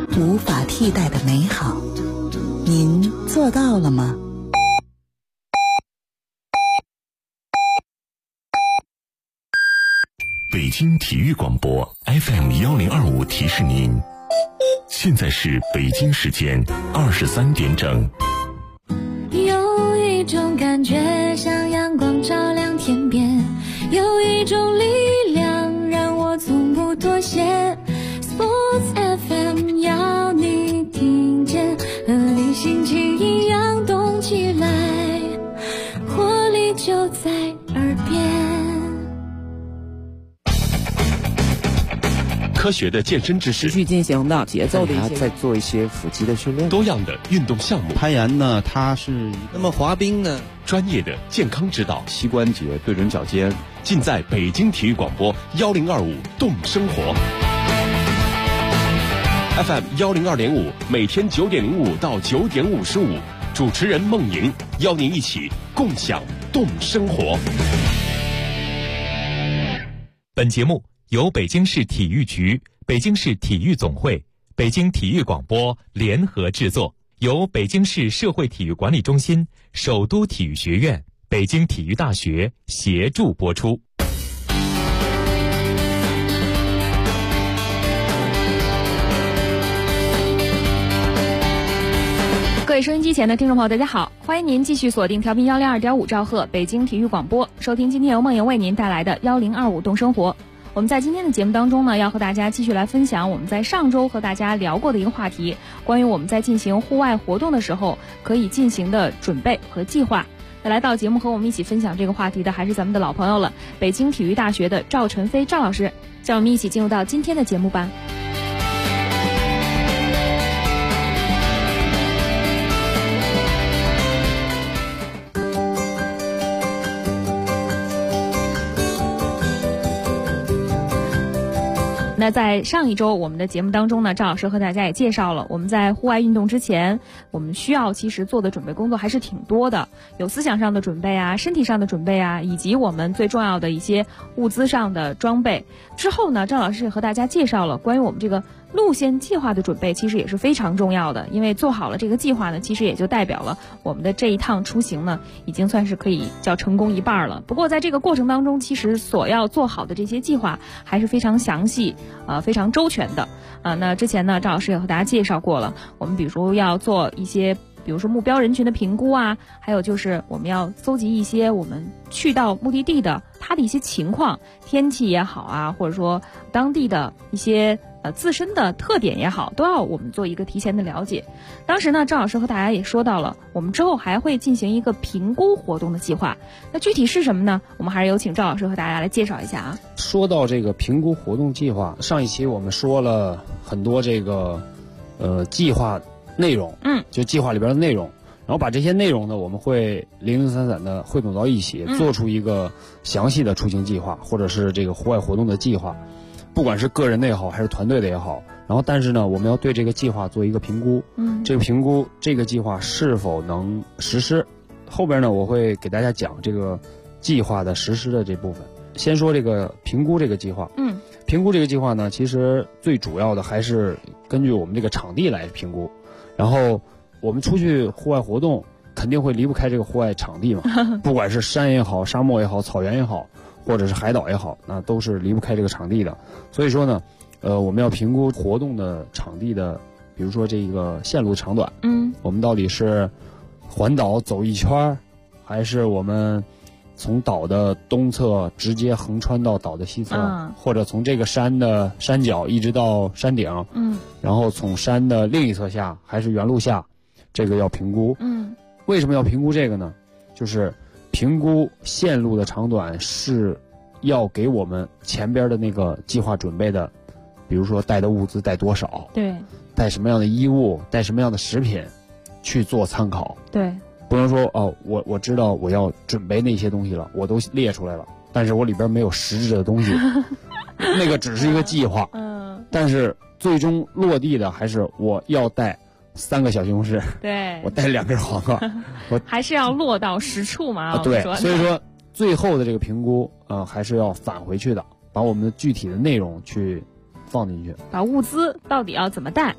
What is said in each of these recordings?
无法替代的美好，您做到了吗？ 北京体育广播 FM1025提示您，现在是北京时间23点整。 有一种感觉像阳光照亮天边，有一种力量让我从不妥协。 Sports FM 要你听见，和你心情一样动起来，活力就在耳边。 科学的健身知识， 持续进行的节奏的一些， 再做一些腹肌的训练， 多样的运动项目。 攀岩呢，它是那么滑冰呢， 专业的健康指导， 膝关节对准脚尖， 尽在北京体育广播1025动生活 FM1025，每天9点05到9点55，主持人孟莹邀您一起共享动生活。 本节目由北京市体育局、北京市体育总会、北京体育广播联合制作，由北京市社会体育管理中心、首都体育学院、北京体育大学协助播出。 各位收音机前的听众朋友，大家好，欢迎您继续锁定调频102.5兆赫北京体育广播，收听今天由梦莹为您带来的1025动生活。我们在今天的节目当中呢，要和大家继续来分享我们在上周和大家聊过的一个话题，关于我们在进行户外活动的时候可以进行的准备和计划。那来到节目和我们一起分享这个话题的还是咱们的老朋友了，北京体育大学的赵晨飞赵老师，让我们一起进入到今天的节目吧。那在上一周我们的节目当中呢，赵老师和大家也介绍了，我们在户外运动之前，我们需要其实做的准备工作还是挺多的，有思想上的准备啊，身体上的准备啊，以及我们最重要的一些物资上的装备。之后呢，赵老师也和大家介绍了关于我们这个路线计划的准备，其实也是非常重要的，因为做好了这个计划呢，其实也就代表了我们的这一趟出行呢，已经算是可以叫成功一半了。不过在这个过程当中，其实所要做好的这些计划还是非常详细非常周全的那之前呢，赵老师也和大家介绍过了，我们比如要做一些比如说目标人群的评估啊，还有就是我们要搜集一些我们去到目的地的它的一些情况，天气也好啊，或者说当地的一些自身的特点也好，都要我们做一个提前的了解。当时呢，赵老师和大家也说到了，我们之后还会进行一个评估活动的计划。那具体是什么呢？我们还是有请赵老师和大家来介绍一下啊。 说到这个评估活动计划，上一期我们说了很多这个计划内容，就计划里边的内容，然后把这些内容呢，我们会零零散散的汇总到一起，做出一个详细的出行计划，或者是这个户外活动的计划。不管是个人的也好，还是团队的也好，然后但是呢，我们要对这个计划做一个评估，这个评估这个计划是否能实施。后边呢，我会给大家讲这个计划的实施的这部分。先说这个评估这个计划，评估这个计划呢，其实最主要的还是根据我们这个场地来评估。然后我们出去户外活动，肯定会离不开这个户外场地嘛，不管是山也好，沙漠也好，草原也好，或者是海岛也好，那都是离不开这个场地的。所以说呢，我们要评估活动的场地的，比如说这个线路长短，我们到底是环岛走一圈，还是我们从岛的东侧直接横穿到岛的西侧，或者从这个山的山脚一直到山顶，然后从山的另一侧下，还是原路下，这个要评估。为什么要评估这个呢？就是评估线路的长短是要给我们前边的那个计划准备的，比如说带的物资带多少， 对， 带什么样的衣物，带什么样的食品去做参考。 对， 不能说我知道我要准备那些东西了，我都列出来了，但是我里边没有实质的东西那个只是一个计划，但是最终落地的还是我要带3个小西红柿， 对， 我带2根黄瓜我还是要落到实处嘛。 对，所以说最后的这个评估还是要返回去的，把我们的具体的内容去放进去， 把物资到底要怎么带。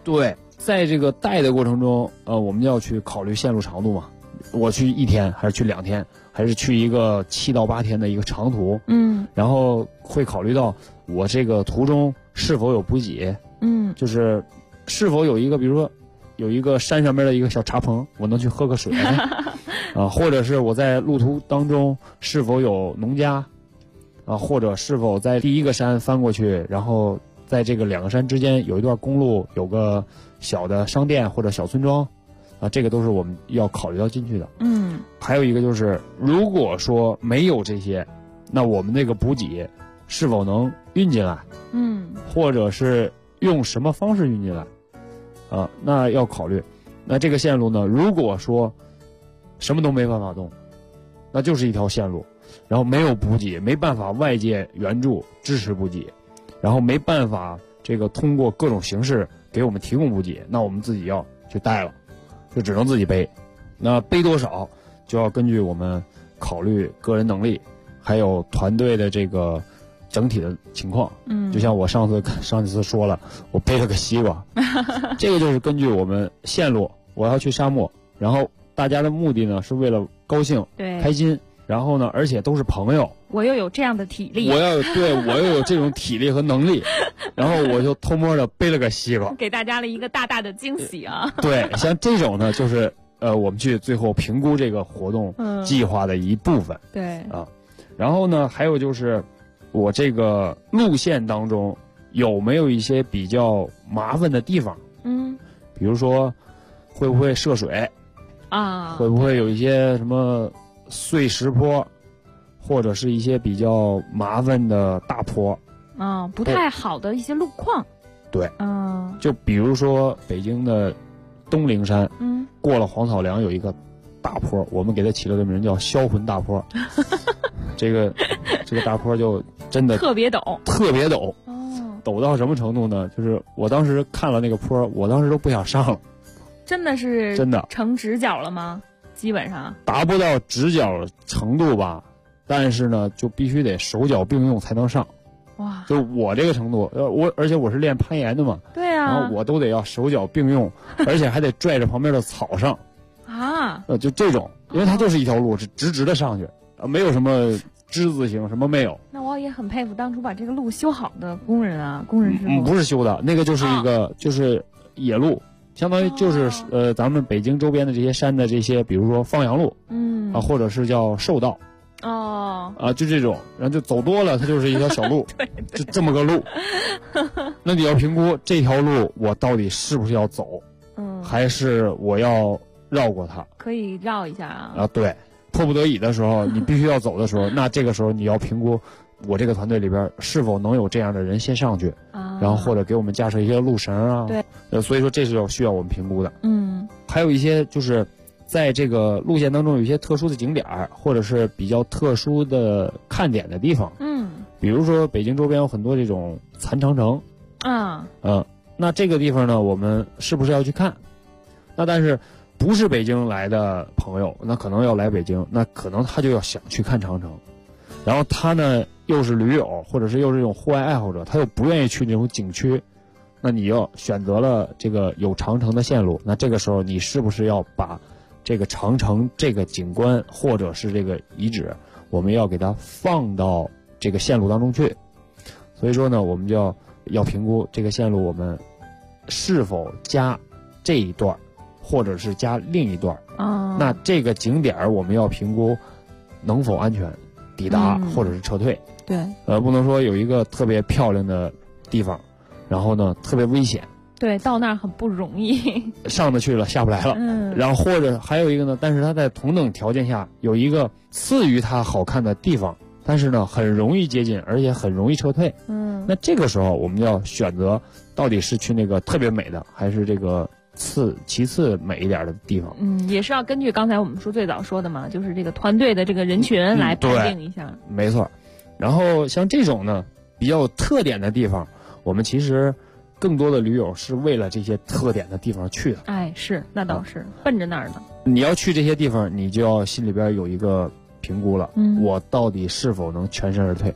对，在这个带的过程中，我们要去考虑线路长度嘛。我去1天还是去2天，还是去一个7到8天的一个长途？然后会考虑到我这个途中是否有补给，就是是否有一个，比如说有一个山上面的一个小茶棚，我能去喝个水或者是我在路途当中是否有农家或者是否在第一个山翻过去，然后在这个2个山之间有一段公路，有个小的商店或者小村庄这个都是我们要考虑到进去的。还有一个就是，如果说没有这些，那我们那个补给是否能运进来？或者是用什么方式运进来？那要考虑。那这个线路呢，如果说什么都没办法动，那就是一条线路，然后没有补给，没办法外界援助支持补给，然后没办法这个通过各种形式给我们提供补给，那我们自己要去带了，就只能自己背。那背多少就要根据我们考虑个人能力，还有团队的这个整体的情况。就像我上一次说了，我背了个西瓜这个就是根据我们线路，我要去沙漠，然后大家的目的呢是为了高兴开心，然后呢而且都是朋友， 我又有这样的体力， 我又有这种体力和能力然后我就偷摸的背了个西瓜， 给大家了一个大大的惊喜啊对，像这种呢就是我们去最后评估这个活动计划的一部分。 对然后呢还有就是我这个路线当中有没有一些比较麻烦的地方？比如说会不会涉水会不会有一些什么碎石坡，或者是一些比较麻烦的大坡不太好的一些路况。 对就比如说北京的东陵山过了黄草梁有一个大坡，我们给它起了个名叫销魂大坡这个大坡就真的特别陡陡到什么程度呢？就是我当时看了那个坡，我当时都不想上了。 真的是真的成直角了吗？基本上达不到直角程度吧，但是呢就必须得手脚并用才能上。 哇！ 就我这个程度，而且我是练攀岩的嘛， 对啊， 然后我都得要手脚并用，而且还得拽着旁边的草上就这种，因为它就是一条路，是直的上去没有什么之字形，什么没有。 那我也很佩服当初把这个路修好的工人师傅。 不是修的，那个就是一个就是野路，相当于就是咱们北京周边的这些山的这些，比如说放羊路或者是叫寿道就这种，然后就走多了它就是一条小路对就这么个路那你要评估这条路我到底是不是要走还是我要绕过它。 可以绕一下对，迫不得已的时候你必须要走的时候那这个时候你要评估我这个团队里边是否能有这样的人先上去然后或者给我们架设一些路绳对所以说这是需要我们评估的。还有一些就是在这个路线当中有一些特殊的景点或者是比较特殊的看点的地方比如说北京周边有很多这种残长城那这个地方呢我们是不是要去看？那但是不是北京来的朋友，那可能要来北京，那可能他就要想去看长城，然后他呢又是驴友或者是又是这种户外爱好者，他又不愿意去那种景区，那你要选择了这个有长城的线路，那这个时候你是不是要把这个长城这个景观或者是这个遗址我们要给它放到这个线路当中去？所以说呢我们就要评估这个线路我们是否加这一段或者是加另一段那这个景点我们要评估能否安全抵达或者是撤退对不能说有一个特别漂亮的地方然后呢特别危险， 对，到那儿很不容易上得去了下不来了然后或者还有一个呢，但是它在同等条件下有一个次于它好看的地方，但是呢很容易接近而且很容易撤退那这个时候我们要选择到底是去那个特别美的还是这个其次美一点的地方也是要根据刚才我们最早说的嘛，就是这个团队的这个人群来判定一下没错。然后像这种呢比较有特点的地方，我们其实更多的驴友是为了这些特点的地方去的是那倒是奔着那儿的。 你要去这些地方你就要心里边有一个评估了我到底是否能全身而退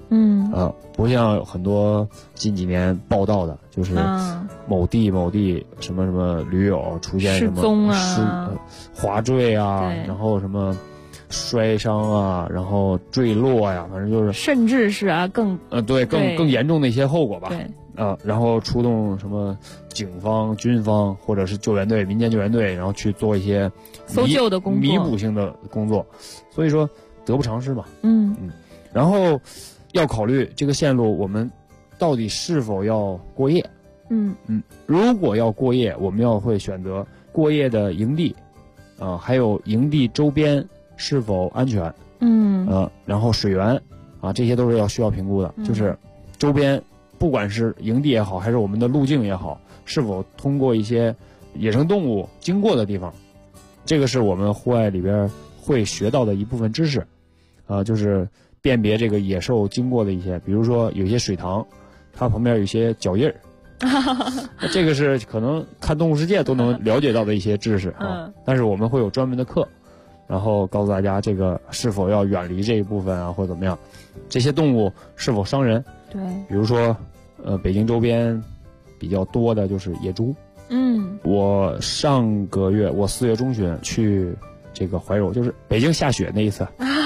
不像很多近几年报道的，就是某地什么什么驴友出现什么滑坠啊，然后什么摔伤啊，然后坠落呀，反正就是甚至是更严重的一些后果吧。 对。 然后出动什么警方、军方或者是救援队、民间救援队，然后去做一些搜救的工作、 弥补性的工作，所以说得不偿失嘛。然后要考虑这个线路我们到底是否要过夜。如果要过夜，我们会选择过夜的营地，还有营地周边是否安全，然后水源这些都是需要评估的，就是周边。不管是营地也好，还是我们的路径也好，是否通过一些野生动物经过的地方，这个是我们户外里边会学到的一部分知识，就是辨别这个野兽经过的一些，比如说有些水塘，它旁边有一些脚印儿，这个是可能看动物世界都能了解到的一些知识但是我们会有专门的课，然后告诉大家这个是否要远离这一部分或者怎么样，这些动物是否伤人。 对， 比如说，北京周边比较多的就是野猪。我上个月4月中旬去这个怀柔，就是北京下雪那一次。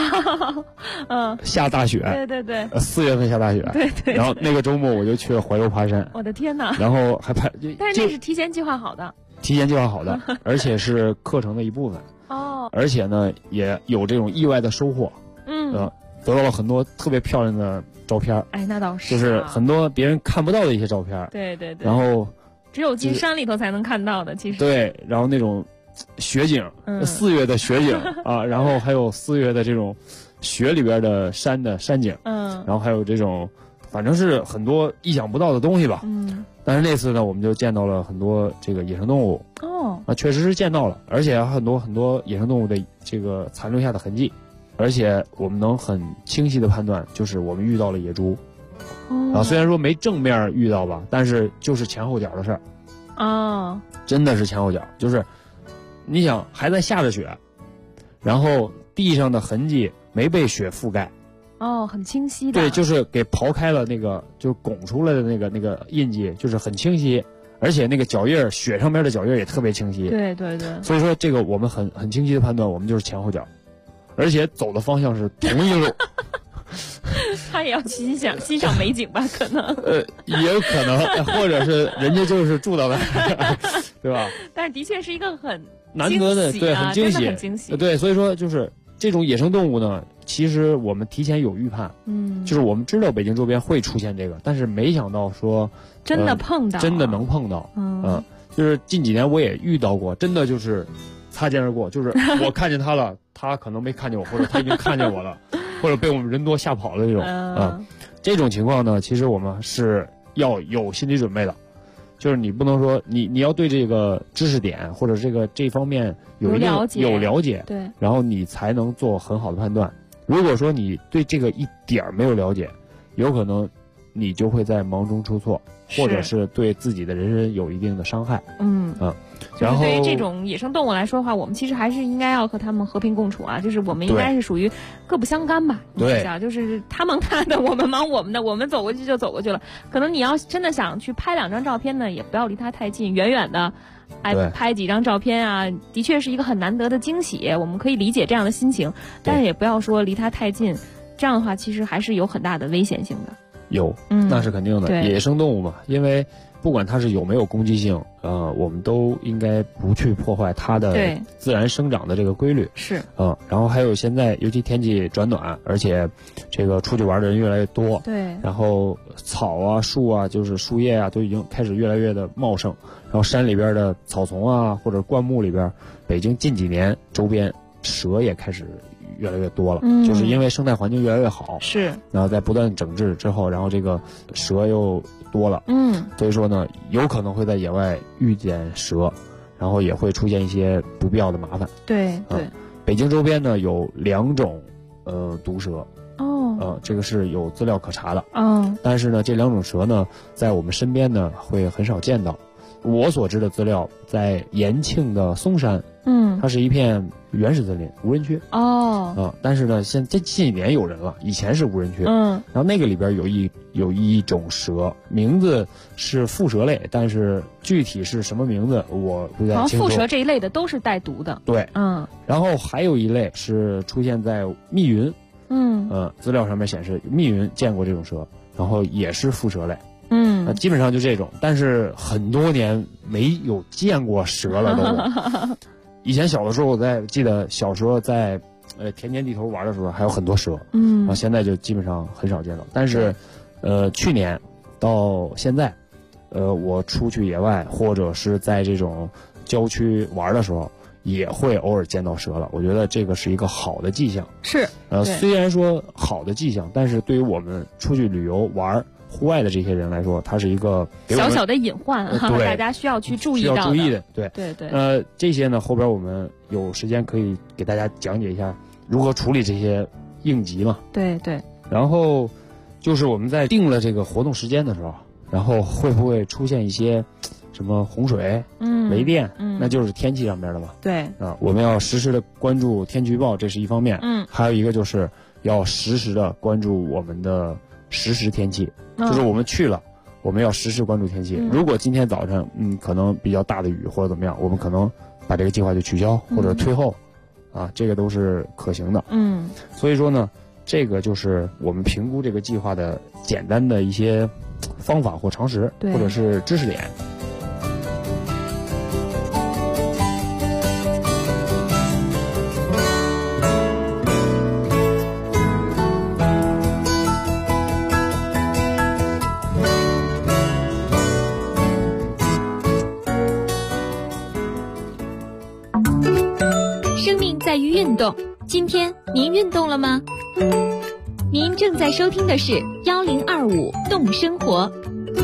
下大雪。对。4月份下大雪。对。然后那个周末我就去了怀柔爬山。 我的天哪！ 然后还但是那是提前计划好的。 而且是课程的一部分。而且呢，也有这种意外的收获。得到了很多特别漂亮的照片。 那倒是。 就是很多别人看不到的一些照片。 对。 然后只有进山里头才能看到的，其实。 对，然后那种雪景，4月的雪景然后还有4月的这种雪里边的山景，然后还有这种，反正是很多意想不到的东西吧。但是那次呢，我们就见到了很多这个野生动物。确实是见到了，而且很多野生动物的这个残留下的痕迹。而且我们能很清晰的判断，就是我们遇到了野猪，虽然说没正面遇到吧，但是就是前后脚的事儿，真的是前后脚，就是你想还在下着雪，然后地上的痕迹没被雪覆盖， 很清晰的， 对，就是给刨开了那个就拱出来的那个印记，就是很清晰，而且那个脚印雪上面的脚印也特别清晰， 对， 所以说这个我们很清晰的判断，我们就是前后脚。而且走的方向是同一路， 他也要欣赏美景吧？可能也有可能，或者是人家就是住到那儿，对吧？ 但是的确是一个很难得的，对，很惊喜，对，所以说就是这种野生动物呢，其实我们提前有预判，就是我们知道北京周边会出现这个，但是没想到说真的碰到， 真的能碰到，就是近几年我也遇到过，真的就是擦肩而过，就是我看见他了。他可能没看见我，或者他已经看见我了，或者被我们人多吓跑了这种这种情况呢，其实我们是要有心理准备的，就是你不能说你要对这个知识点或者这方面有了解， 对， 然后你才能做很好的判断。如果说你对这个一点没有了解，有可能你就会在忙中出错，或者是对自己的人身有一定的伤害。然后对于这种野生动物来说的话，我们其实还是应该要和他们和平共处就是我们应该是属于各不相干吧。 对， 就是他忙他的，我们忙我们的，我们走过去就走过去了。可能你要真的想去拍2张照片呢，也不要离他太近，远远的，拍几张照片的确是一个很难得的惊喜。我们可以理解这样的心情，但是也不要说离他太近，这样的话其实还是有很大的危险性的。 有，那是肯定的。野生动物嘛，因为不管它是有没有攻击性，我们都应该不去破坏它的自然生长的这个规律。 是， 然后还有现在尤其天气转暖，而且这个出去玩的人越来越多， 对， 然后草树就是树叶都已经开始越来越的茂盛，然后山里边的草丛或者灌木里边，北京近几年周边蛇也开始越来越多了，就是因为生态环境越来越好， 是， 然后在不断整治之后，然后这个蛇又多了，所以说呢，有可能会在野外遇见蛇，然后也会出现一些不必要的麻烦。 对， 北京周边呢有2种毒蛇，这个是有资料可查的，但是呢这2种蛇呢在我们身边呢会很少见到。我所知的资料，在延庆的嵩山，它是一片原始森林无人区但是呢，这近几年有人了，以前是无人区。然后那个里边有一种蛇，名字是蝮蛇类，但是具体是什么名字我不太清楚。 蝮蛇这一类的都是带毒的。 对，然后还有一类是出现在密云，资料上面显示密云见过这种蛇，然后也是蝮蛇类。基本上就这种，但是很多年没有见过蛇了都。以前小的时候，我记得小时候在田间地头玩的时候，还有很多蛇，然后现在就基本上很少见到。但是，去年到现在，我出去野外或者是在这种郊区玩的时候，也会偶尔见到蛇了。我觉得这个是一个好的迹象。 是， 虽然说好的迹象，但是对于我们出去旅游玩户外的这些人来说，它是一个小小的隐患大家需要去注意到的。 需要注意的，对。这些呢，后边我们有时间可以给大家讲解一下如何处理这些应急嘛。 对。 然后就是我们在定了这个活动时间的时候，然后会不会出现一些什么洪水、雷电，那就是天气上边的嘛。 对我们要实时的关注天气预报，这是一方面。还有一个就是要实时的关注我们的实时天气，就是我们去了，我们要实时关注天气。如果今天早晨可能比较大的雨或者怎么样，我们可能把这个计划就取消或者推后，这个都是可行的。所以说呢，这个就是我们评估这个计划的简单的一些方法或常识，或者是知识点。 在于运动，今天您运动了吗？您正在收听的是1025动生活。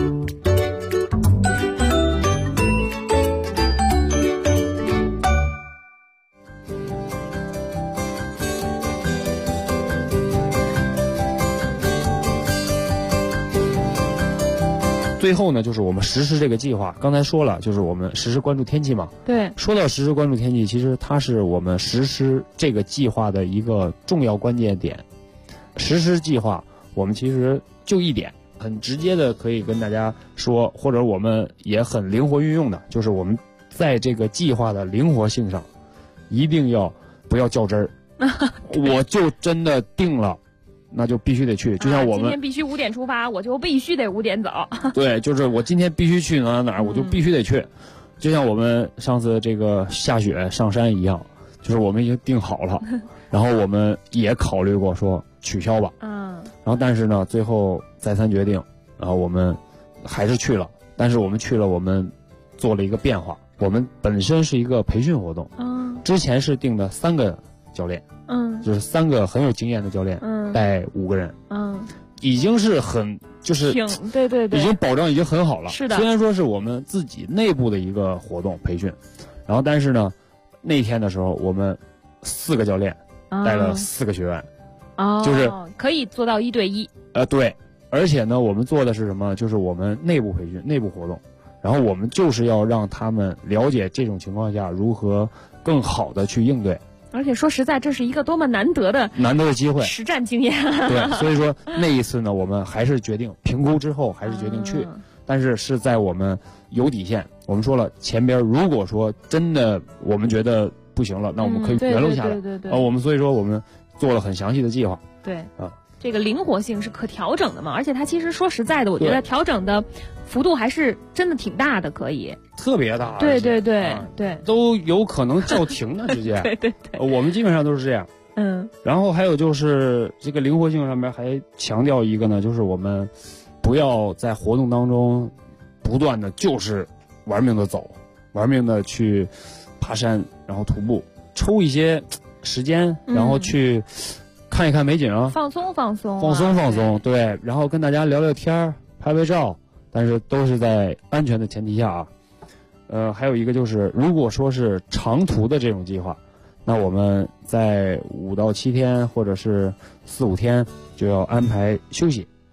最后呢，就是我们实施这个计划。刚才说了，就是我们实时关注天气嘛。 对。 说到实时关注天气，其实它是我们实施这个计划的一个重要关键点。实施计划，我们其实就一点，很直接的可以跟大家说，或者我们也很灵活运用的，就是我们在这个计划的灵活性上，一定要不要较真儿。我就真的定了。那就必须得去，就像我们今天必须5点出发，我就必须得5点走。 对，就是我今天必须去哪儿，我就必须得去。就像我们上次这个下雪上山一样，就是我们已经定好了，然后我们也考虑过说取消吧。然后但是呢，最后再三决定，然后我们还是去了。但是我们去了，我们做了一个变化。我们本身是一个培训活动，之前是定的3个教练。就是3个很有经验的教练，带5个人，已经是很就是对， 已经保障已经很好了。 是的， 虽然说是我们自己内部的一个活动培训，然后但是呢，那天的时候我们4个教练带了4个学员，就是可以做到1对1。 对，而且呢，我们做的是什么？就是我们内部培训、内部活动，然后我们就是要让他们了解这种情况下如何更好的去应对。 而且说实在，这是一个多么难得的机会， 实战经验。 对，所以说那一次呢，我们还是决定评估之后还是决定去，但是是在我们有底线。我们说了，前边如果说真的我们觉得不行了，那我们可以原路下来。 对。 我们所以说我们做了很详细的计划。 对这个灵活性是可调整的嘛，而且它其实说实在的，我觉得调整的幅度还是真的挺大的，可以特别大。 对， 都有可能叫停的直接。 对， 我们基本上都是这样。然后还有就是这个灵活性上面还强调一个呢，就是我们不要在活动当中不断的就是玩命的走，玩命的去爬山，然后徒步，抽一些时间，然后去看一看美景， 放松， 对，然后跟大家聊聊天，拍拍照，但是都是在安全的前提下啊。还有一个就是，如果说是长途的这种计划，那我们在5到7天或者是4、5天就要安排休息，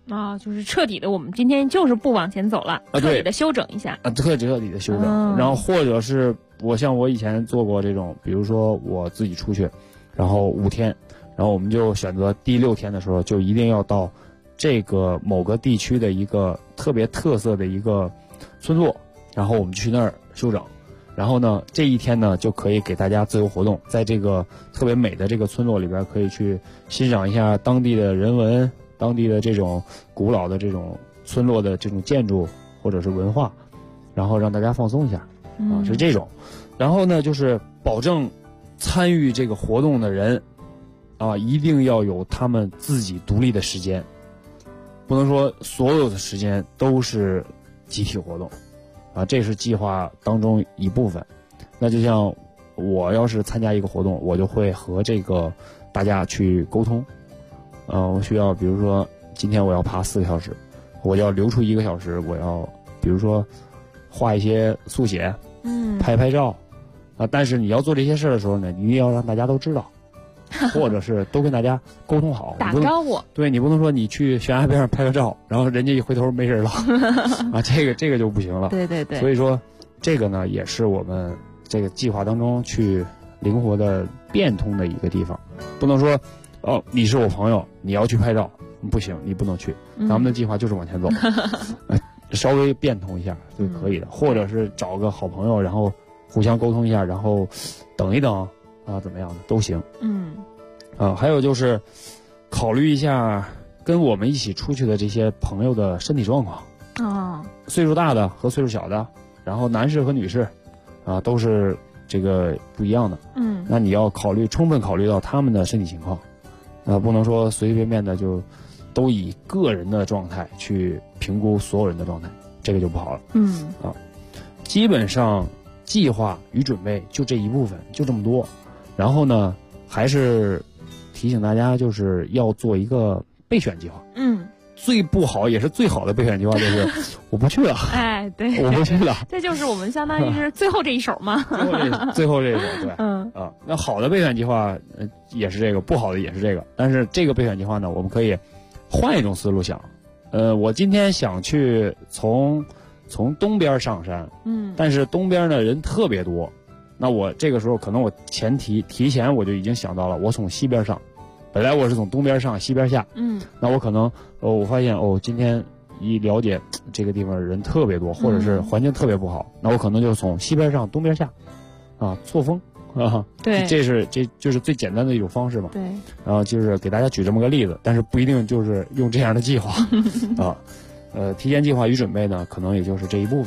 就是彻底的，我们今天就是不往前走了，彻底的休整一下彻底的休整。然后或者是我以前做过这种，比如说我自己出去，然后5天，然后我们就选择第6天的时候就一定要到这个某个地区的一个特别特色的一个村落，然后我们去那儿休整。然后呢，这一天呢就可以给大家自由活动，在这个特别美的这个村落里边，可以去欣赏一下当地的人文、当地的这种古老的这种村落的这种建筑或者是文化，然后让大家放松一下是这种。然后呢，就是保证参与这个活动的人一定要有他们自己独立的时间，不能说所有的时间都是集体活动这是计划当中一部分。那就像我要是参加一个活动，我就会和这个大家去沟通我需要比如说今天我要爬4个小时，我要留出1个小时，我要比如说画一些速写拍照但是你要做这些事的时候呢，你一定要让大家都知道或者是都跟大家沟通好， 打个招呼。 对，你不能说你去悬崖边上拍个照，然后人家一回头没人了这个就不行了。 对对对。 所以说这个呢也是我们这个计划当中去灵活的变通的一个地方。不能说你是我朋友，你要去拍照，不行，你不能去。咱们的计划就是往前走稍微变通一下就可以的。或者是找个好朋友，然后互相沟通一下，然后等一等怎么样的都行。还有就是考虑一下跟我们一起出去的这些朋友的身体状况岁数大的和岁数小的，然后男士和女士都是这个不一样的。那你要充分考虑到他们的身体情况不能说随随便便的就都以个人的状态去评估所有人的状态，这个就不好了。基本上计划与准备就这一部分，就这么多。然后呢，还是提醒大家，就是要做一个备选计划。最不好也是最好的备选计划就是我不去了。 对， 我不去了。 这就是我们相当于是最后这一手嘛。 最后这一手，对。那好的备选计划也是这个，不好的也是这个。但是这个备选计划呢，我们可以换一种思路想。我今天想去从东边上山，但是东边呢人特别多，那我这个时候可能我提前我就已经想到了，我从西边上，本来我是从东边上西边下，那我可能我发现今天一了解这个地方人特别多，或者是环境特别不好，那我可能就从西边上东边下错峰对，这就是最简单的一种方式嘛。 对， 然后就是给大家举这么个例子，但是不一定就是用这样的计划提前计划与准备呢，可能也就是这一部分。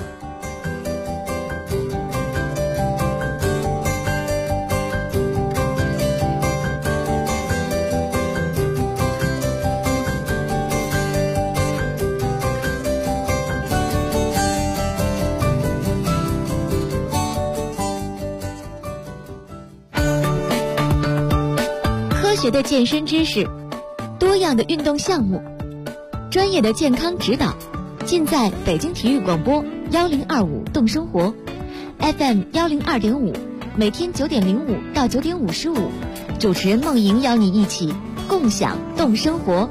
科学的健身知识，多样的运动项目，专业的健康指导，尽在北京体育广播1025动生活 FM 102.5，每天9点05到9点55，主持人梦莹邀你一起共享动生活。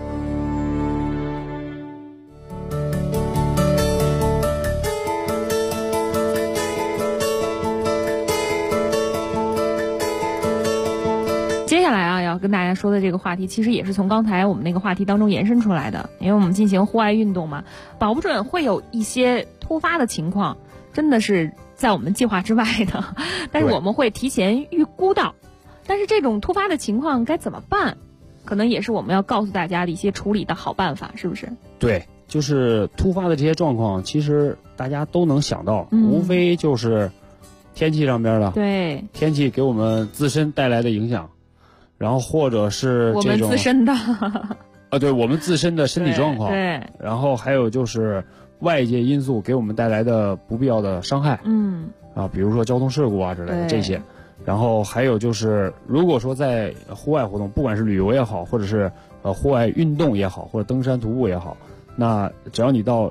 接下来要跟大家说的这个话题，其实也是从刚才我们那个话题当中延伸出来的。因为我们进行户外运动嘛，保不准会有一些突发的情况，真的是在我们计划之外的，但是我们会提前预估到。但是这种突发的情况该怎么办，可能也是我们要告诉大家的一些处理的好办法，是不是？ 对，就是突发的这些状况，其实大家都能想到，无非就是天气上边的， 对， 天气给我们自身带来的影响。然后或者是这种我们自身的对，我们自身的身体状况， 对， 然后还有就是外界因素给我们带来的不必要的伤害，比如说交通事故之类的这些。然后还有就是，如果说在户外活动，不管是旅游也好，或者是户外运动也好，或者登山徒步也好，那只要你到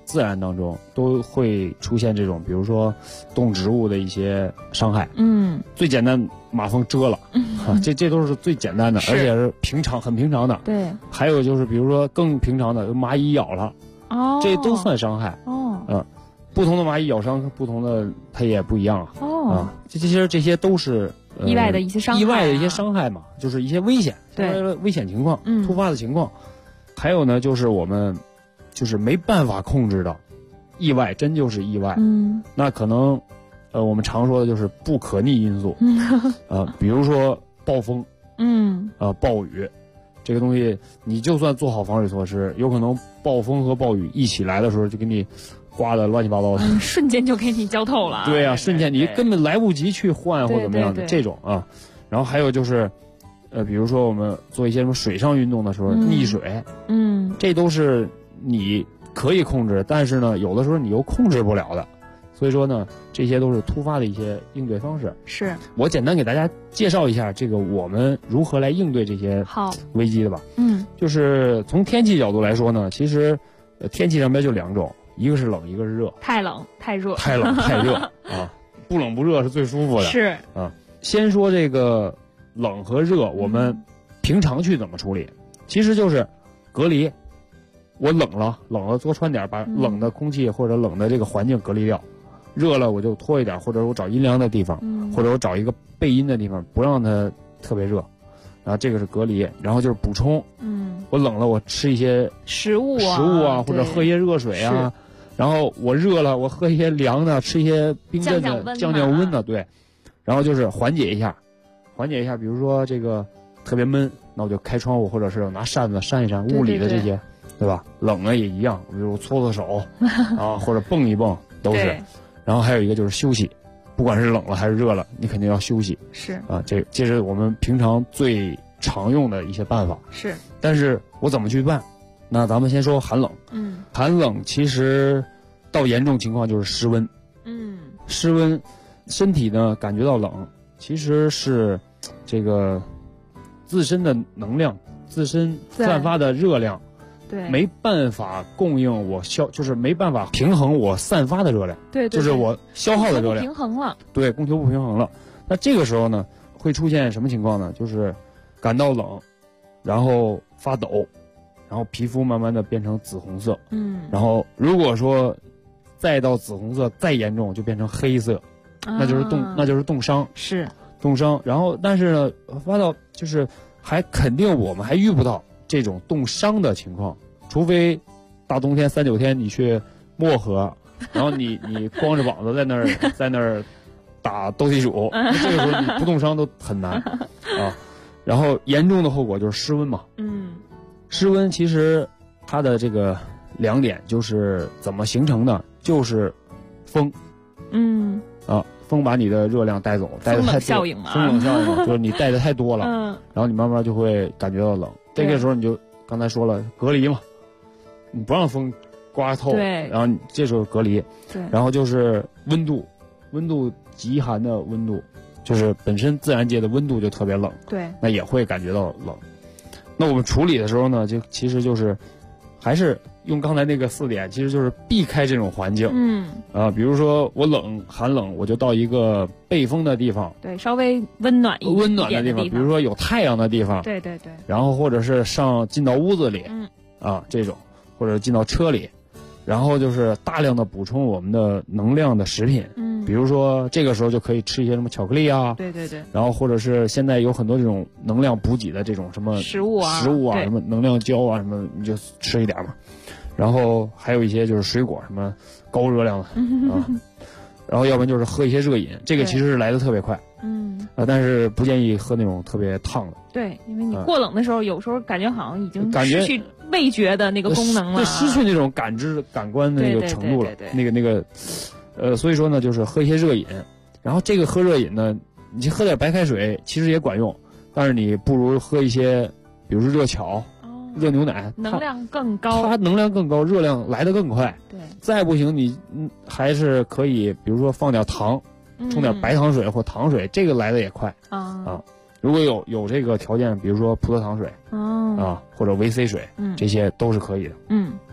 自然当中都会出现这种，比如说动植物的一些伤害。最简单，马蜂蛰了，这都是最简单的，而且是很平常的。 对。还有就是比如说更平常的，蚂蚁咬了，这都算伤害。不同的蚂蚁咬伤，不同的它也不一样啊。其实这些都是意外的一些伤害， 意外的一些伤害嘛，就是一些危险，危险情况，突发的情况。还有呢，就是我们就是没办法控制的意外，真就是意外。那可能我们常说的就是不可逆因素。比如说暴风，暴雨，这个东西你就算做好防水措施，有可能暴风和暴雨一起来的时候就给你刮的乱七八糟的， 瞬间就给你浇透了。 对啊，瞬间你根本来不及去换或怎么样的这种啊。然后还有就是比如说我们做一些什么水上运动的时候，溺水，这都是你可以控制，但是呢有的时候你又控制不了的。所以说呢，这些都是突发的一些应对方式。 是我简单给大家介绍一下这个我们如何来应对这些危机的吧。就是从天气角度来说呢，其实天气上边就两种，一个是冷，一个是热。太冷太热， 太冷太热啊，不冷不热是最舒服的。 是啊，先说这个冷和热，我们平常去怎么处理？其实就是隔离。我冷了多穿点，把冷的空气或者冷的这个环境隔离掉。热了我就脱一点，或者我找阴凉的地方，或者我找一个背阴的地方，不让它特别热。然后这个是隔离，然后就是补充。我冷了，我吃一些食物啊，或者喝一些热水啊。然后我热了，我喝一些凉的，吃一些冰镇的，降温的，对。然后就是缓解一下，比如说这个特别闷，那我就开窗户，或者是拿扇子扇一扇屋里的这些，对吧？冷了也一样，比如搓搓手啊，或者蹦一蹦都是。然后还有一个就是休息，不管是冷了还是热了，你肯定要休息。 是啊，这是我们平常最常用的一些办法。 是， 但是我怎么去办？那咱们先说寒冷。寒冷其实到严重情况就是失温。失温，身体呢感觉到冷，其实是这个自身的能量、自身散发的热量。 对， 没办法供应我就是没办法平衡我散发的热量， 对， 就是我消耗的热量平衡了， 对，供求不平衡了。那这个时候呢，会出现什么情况呢？就是感到冷，然后发抖，然后皮肤慢慢的变成紫红色，然后如果说再到紫红色再严重，就变成黑色，那就是冻伤， 是冻伤。然后但是呢，发到就是还肯定我们还遇不到这种冻伤的情况，除非大冬天3-9天你去漠河，然后你光着膀子在那儿打斗地主，这个时候你不冻伤都很难啊。然后严重的后果就是失温嘛。失温其实它的这个2点就是怎么形成的，就是风。风把你的热量带走，带的太多，风冷效应嘛，就是你带的太多了，然后你慢慢就会感觉到冷。这个时候你就刚才说了隔离嘛，你不让风刮透，然后你这时候隔离，然后就是温度极寒的温度，就是本身自然界的温度就特别冷， 对， 那也会感觉到冷。那我们处理的时候呢，就其实就是还是用刚才那个4点，其实就是避开这种环境。比如说我寒冷，我就到一个背风的地方， 对，稍微温暖的地方，比如说有太阳的地方， 对， 然后或者是进到屋子里，这种，或者进到车里，然后就是大量的补充我们的能量的食品，比如说这个时候就可以吃一些什么巧克力啊， 对， 然后或者是现在有很多这种能量补给的这种什么食物啊， 什么能量胶啊什么，你就吃一点嘛。然后还有一些就是水果，什么高热量的然后要不然就是喝一些热饮，这个其实是来的特别快，但是不建议喝那种特别烫的。 对，因为你过冷的时候，有时候感觉好像已经失去味觉的那个功能了， 失去那种感官的那个程度了，那个所以说呢，就是喝一些热饮，然后这个喝热饮呢，你喝点白开水其实也管用，但是你不如喝一些，比如说热巧。热牛奶能量更高， 它能量更高，热量来得更快。 对， 再不行你还是可以，比如说放点糖，冲点白糖水或糖水，这个来的也快如果有这个条件，比如说葡萄糖水或者维 C 水，这些都是可以的。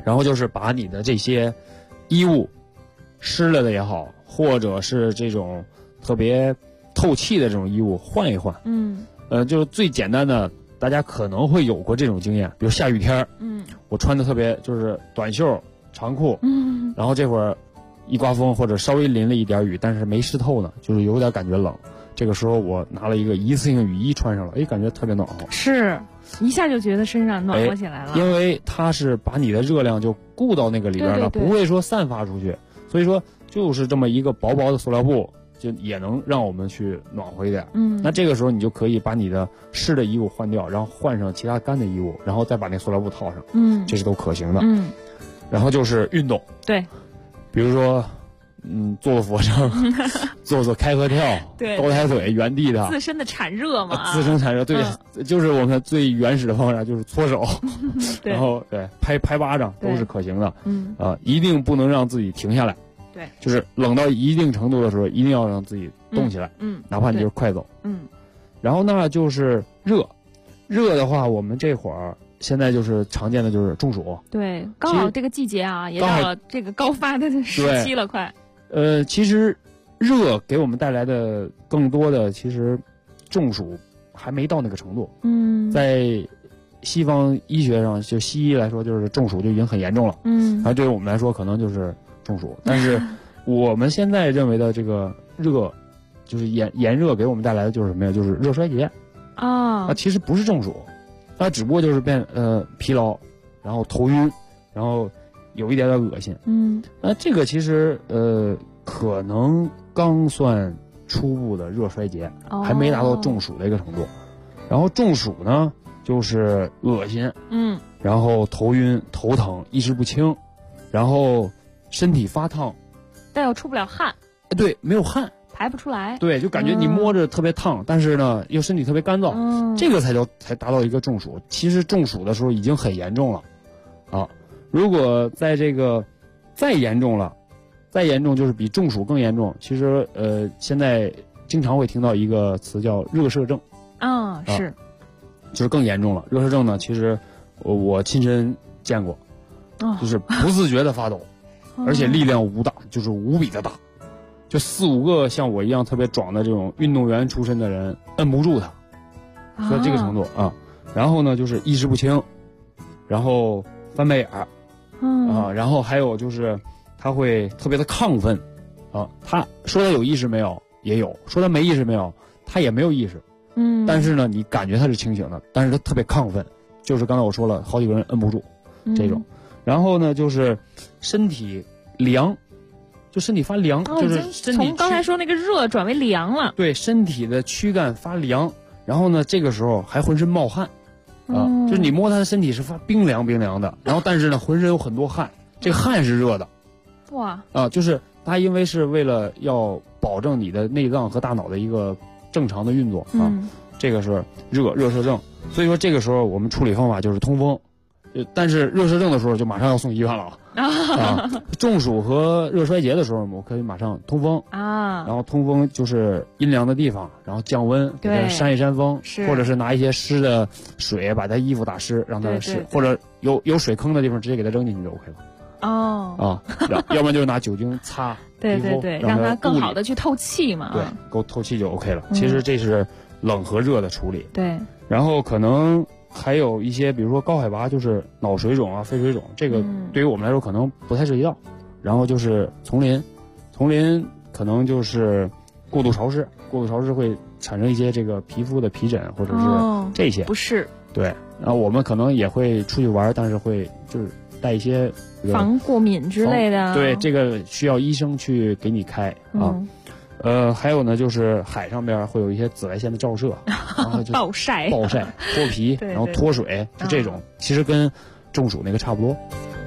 然后就是把你的这些衣物湿了的也好，或者是这种特别透气的这种衣物换一换。就是最简单的，大家可能会有过这种经验，比如下雨天，我穿的特别就是短袖长裤，然后这会儿一刮风或者稍微淋了一点雨，但是没湿透呢，就是有点感觉冷。这个时候我拿了一个一次性雨衣穿上了，感觉特别暖和， 是一下就觉得身上暖和起来了。 因为它是把你的热量就固到那个里边了，不会说散发出去，所以说就是这么一个薄薄的塑料布，就也能让我们去暖和一点。那这个时候你就可以把你的湿的衣物换掉，然后换上其他干的衣物，然后再把那塑料布套上。这是都可行的。然后就是运动， 对， 比如说做做俯卧撑，做做开合跳， 对， 高抬腿，原地的， 自身的产热嘛， 自身产热，对，就是我们最原始的方法，就是搓手，然后对拍巴掌都是可行的。一定不能让自己停下来， 对， 就是冷到一定程度的时候，一定要让自己动起来，哪怕你就是快走，然后呢就是热的话，我们这会儿现在就是常见的就是中暑， 对，刚好这个季节啊，也到了这个高发的时期了，快。 其实热给我们带来的更多的，其实中暑还没到那个程度。在西方医学上，就西医来说，就是中暑就已经很严重了。然后对于我们来说，可能就是中暑。但是我们现在认为的这个热，就是炎热给我们带来的就是什么呀？就是热衰竭啊。其实不是中暑，它只不过就是变疲劳，然后头晕，然后有一点点恶心。那这个其实可能刚算初步的热衰竭，还没达到中暑的一个程度。然后中暑呢，就是恶心，然后头晕、头疼、意识不清，然后身体发烫， 但又出不了汗。 对，没有汗， 排不出来。 对，就感觉你摸着特别烫，但是呢又身体特别干燥，这个才达到一个中暑。其实中暑的时候已经很严重了啊。如果在这个再严重就是比中暑更严重。其实现在经常会听到一个词叫热射症。 是， 就是更严重了。热射症呢，其实我亲身见过，就是不自觉的发抖，而且力量无大，就是无比的大，就4、5个像我一样特别壮的这种运动员出身的人摁不住他，说这个程度啊。然后呢，就是意识不清，然后翻白眼儿。然后还有就是他会特别的亢奋，他说他有意识没有，也有；说他没意识没有，他也没有意识。但是呢，你感觉他是清醒的，但是他特别亢奋，就是刚才我说了，好几个人摁不住这种。然后呢，就是身体凉，就身体发凉，就是身体从刚才说那个热转为凉了。 对，身体的躯干发凉，然后呢，这个时候还浑身冒汗。就是你摸他的身体是发冰凉的，然后但是呢浑身有很多汗，这个汗是热的。 哇！ 就是他因为是为了要保证你的内脏和大脑的一个正常的运作这个是热射症。所以说这个时候我们处理方法就是通风，但是热射症的时候就马上要送医院了中暑和热衰竭的时候，我们可以马上通风然后通风就是阴凉的地方，然后降温，给它扇一扇风，或者是拿一些湿的水把它衣服打湿，让它湿，或者有水坑的地方直接给它扔进去就 OK 了。要不然就是拿酒精擦对，让它更好的去透气嘛。 对，够透气就 OK 了。其实这是冷和热的处理。 对， 然后可能还有一些，比如说高海拔，就是脑水肿啊、肺水肿，这个对于我们来说可能不太涉及到。然后就是丛林可能就是过度潮湿会产生一些这个皮肤的皮疹或者是这些不适。 对，然后我们可能也会出去玩，但是会就是带一些防过敏之类的。 对，这个需要医生去给你开还有呢，就是海上边会有一些紫外线的照射，然后就暴晒、 脱皮，然后脱水，就这种，其实跟中暑那个差不多。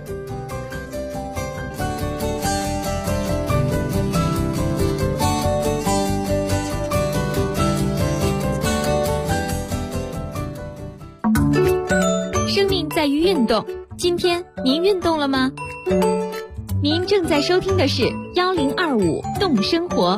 生命在于运动，今天您运动了吗？您正在收听的是1025动生活。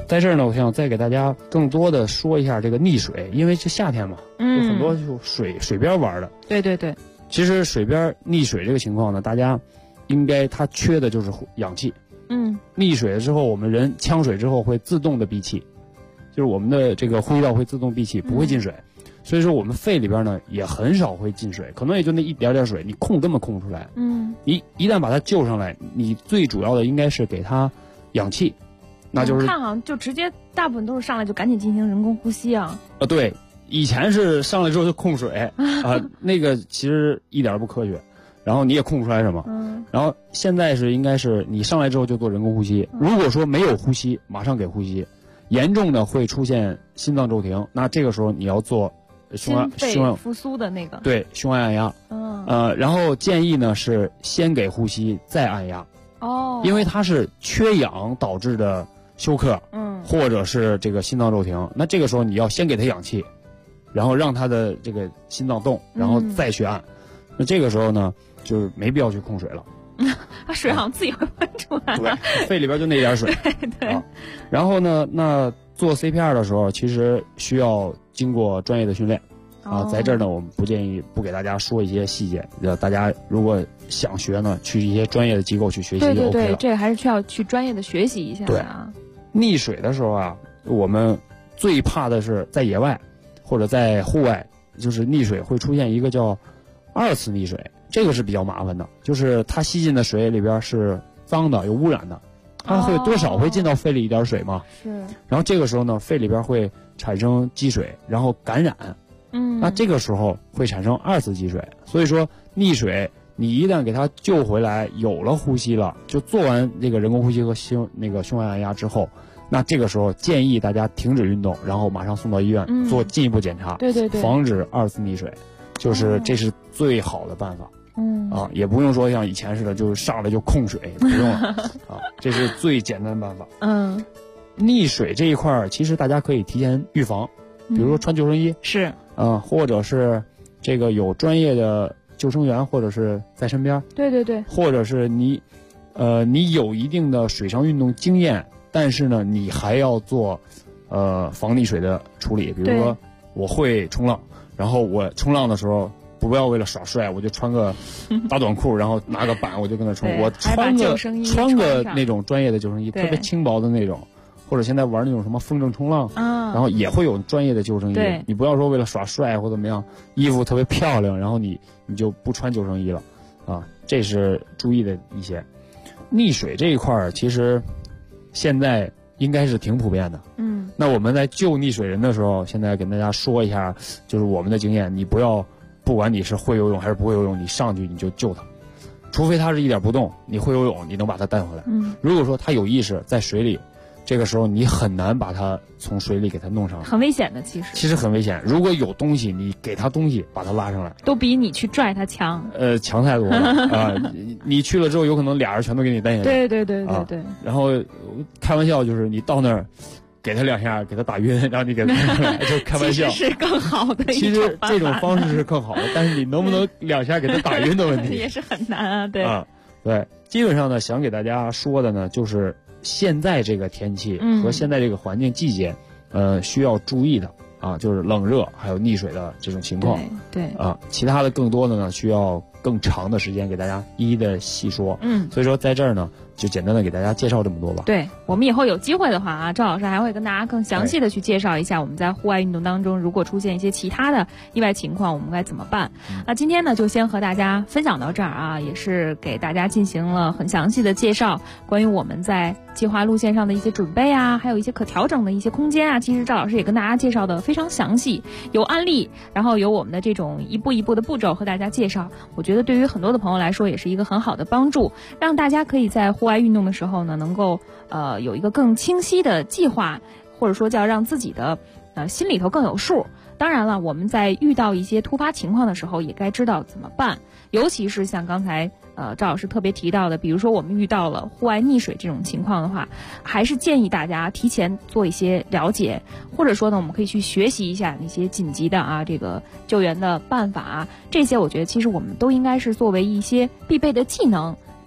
在这儿呢，我想再给大家更多的说一下这个溺水，因为是夏天嘛，有很多就水边玩的。 对对对。 其实水边溺水这个情况呢，大家应该它缺的就是氧气。溺水之后，我们人呛水之后会自动的闭气，就是我们的这个呼吸道会自动闭气，不会进水。所以说我们肺里边呢也很少会进水，可能也就那一点点水，你根本控不出来。你一旦把它救上来，你最主要的应该是给它氧气，那就是看好像就直接大部分都是上来就赶紧进行人工呼吸啊。 对，以前是上来之后就控水那个其实一点不科学，然后你也控不出来什么。然后现在应该是你上来之后就做人工呼吸，如果说没有呼吸，马上给呼吸，严重的会出现心脏骤停，那这个时候你要做心肺复苏的那个， 对，胸外按压。然后建议呢是先给呼吸再按压。因为它是缺氧导致的休克，或者是这个心脏骤停，那这个时候你要先给他氧气，然后让他的这个心脏动，然后再去按。那这个时候呢，就是没必要去控水了。 水好像自己会喷出来。 对，肺里边就那点水。对。然后呢，那做 CPR 的时候，其实需要经过专业的训练。在这儿呢，我们不给大家说一些细节，大家如果想学呢，去一些专业的机构去学习就 OK 了。 对，这个还是需要去专业的学习一下的啊。 溺水的时候啊，我们最怕的是在野外或者在户外，就是溺水会出现一个叫2次溺水，这个是比较麻烦的，就是它吸进的水里边是脏的、有污染的，它会多少会进到肺里一点水嘛。 是。 然后这个时候呢，肺里边会产生积水，然后感染。那这个时候会产生2次积水，所以说溺水你一旦给它救回来，有了呼吸了，就做完这个人工呼吸和胸外按压之后，那这个时候建议大家停止运动，然后马上送到医院做进一步检查， 对， 防止2次溺水，就是这是最好的办法。也不用说像以前似的就上来就控水，不用了这是最简单的办法。溺水这一块其实大家可以提前预防，比如说穿救生衣， 是或者是这个有专业的救生员或者是在身边， 对， 或者是你有一定的水上运动经验，但是呢你还要做防溺水的处理，比如说我会冲浪，然后我冲浪的时候不要为了耍帅我就穿个大短裤然后拿个板我就跟那冲，我穿个那种专业的救生衣，特别轻薄的那种，或者现在玩那种什么风筝冲浪，然后也会有专业的救生衣。你不要说为了耍帅或怎么样，衣服特别漂亮，然后你就不穿救生衣了这是注意的一些。溺水这一块其实现在应该是挺普遍的。那我们在救溺水人的时候，现在跟大家说一下，就是我们的经验，你不管你是会游泳还是不会游泳，你上去你就救他，除非他是一点不动，你会游泳你能把他带回来。如果说他有意识在水里，这个时候你很难把他从水里给他弄上来， 很危险的。其实很危险。如果有东西，你给他东西把他拉上来， 都比你去拽他强。 强太多了你去了之后，有可能俩人全都给你带下来。 对。 然后开玩笑，就是你到那儿给他2下，给他打晕，然后你给他带上来，就开玩笑。 其实是更好的一种办法。 其实这种方式是更好的，但是你能不能2下给他打晕的问题也是很难啊。 对，基本上呢，想给大家说的呢，就是现在这个天气和现在这个环境季节，需要注意的就是冷热还有溺水的这种情况。 对其他的更多的呢，需要更长的时间给大家一一的细说。所以说在这儿呢，就简单的给大家介绍这么多吧。 对，我们以后有机会的话赵老师还会跟大家更详细的去介绍一下我们在户外运动当中，如果出现一些其他的意外情况，我们该怎么办。那今天呢，就先和大家分享到这儿也是给大家进行了很详细的介绍，关于我们在计划路线上的一些准备还有一些可调整的一些空间其实赵老师也跟大家介绍的非常详细，有案例，然后有我们的这种一步一步的步骤和大家介绍。我觉得对于很多的朋友来说也是一个很好的帮助，让大家可以在户外运动的时候呢，能够有一个更清晰的计划，或者说叫让自己的心里头更有数。当然了，我们在遇到一些突发情况的时候，也该知道怎么办。尤其是像刚才赵老师特别提到的，比如说我们遇到了户外溺水这种情况的话，还是建议大家提前做一些了解，或者说呢，我们可以去学习一下那些紧急的这个救援的办法这些我觉得其实我们都应该是作为一些必备的技能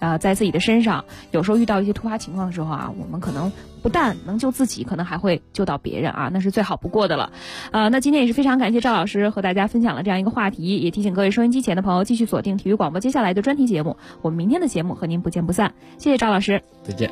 在自己的身上。有时候遇到一些突发情况的时候啊，我们可能不但能救自己，可能还会救到别人啊，那是最好不过的了。那今天也是非常感谢赵老师和大家分享了这样一个话题，也提醒各位收音机前的朋友继续锁定体育广播接下来的专题节目，我们明天的节目和您不见不散。谢谢赵老师， 再见。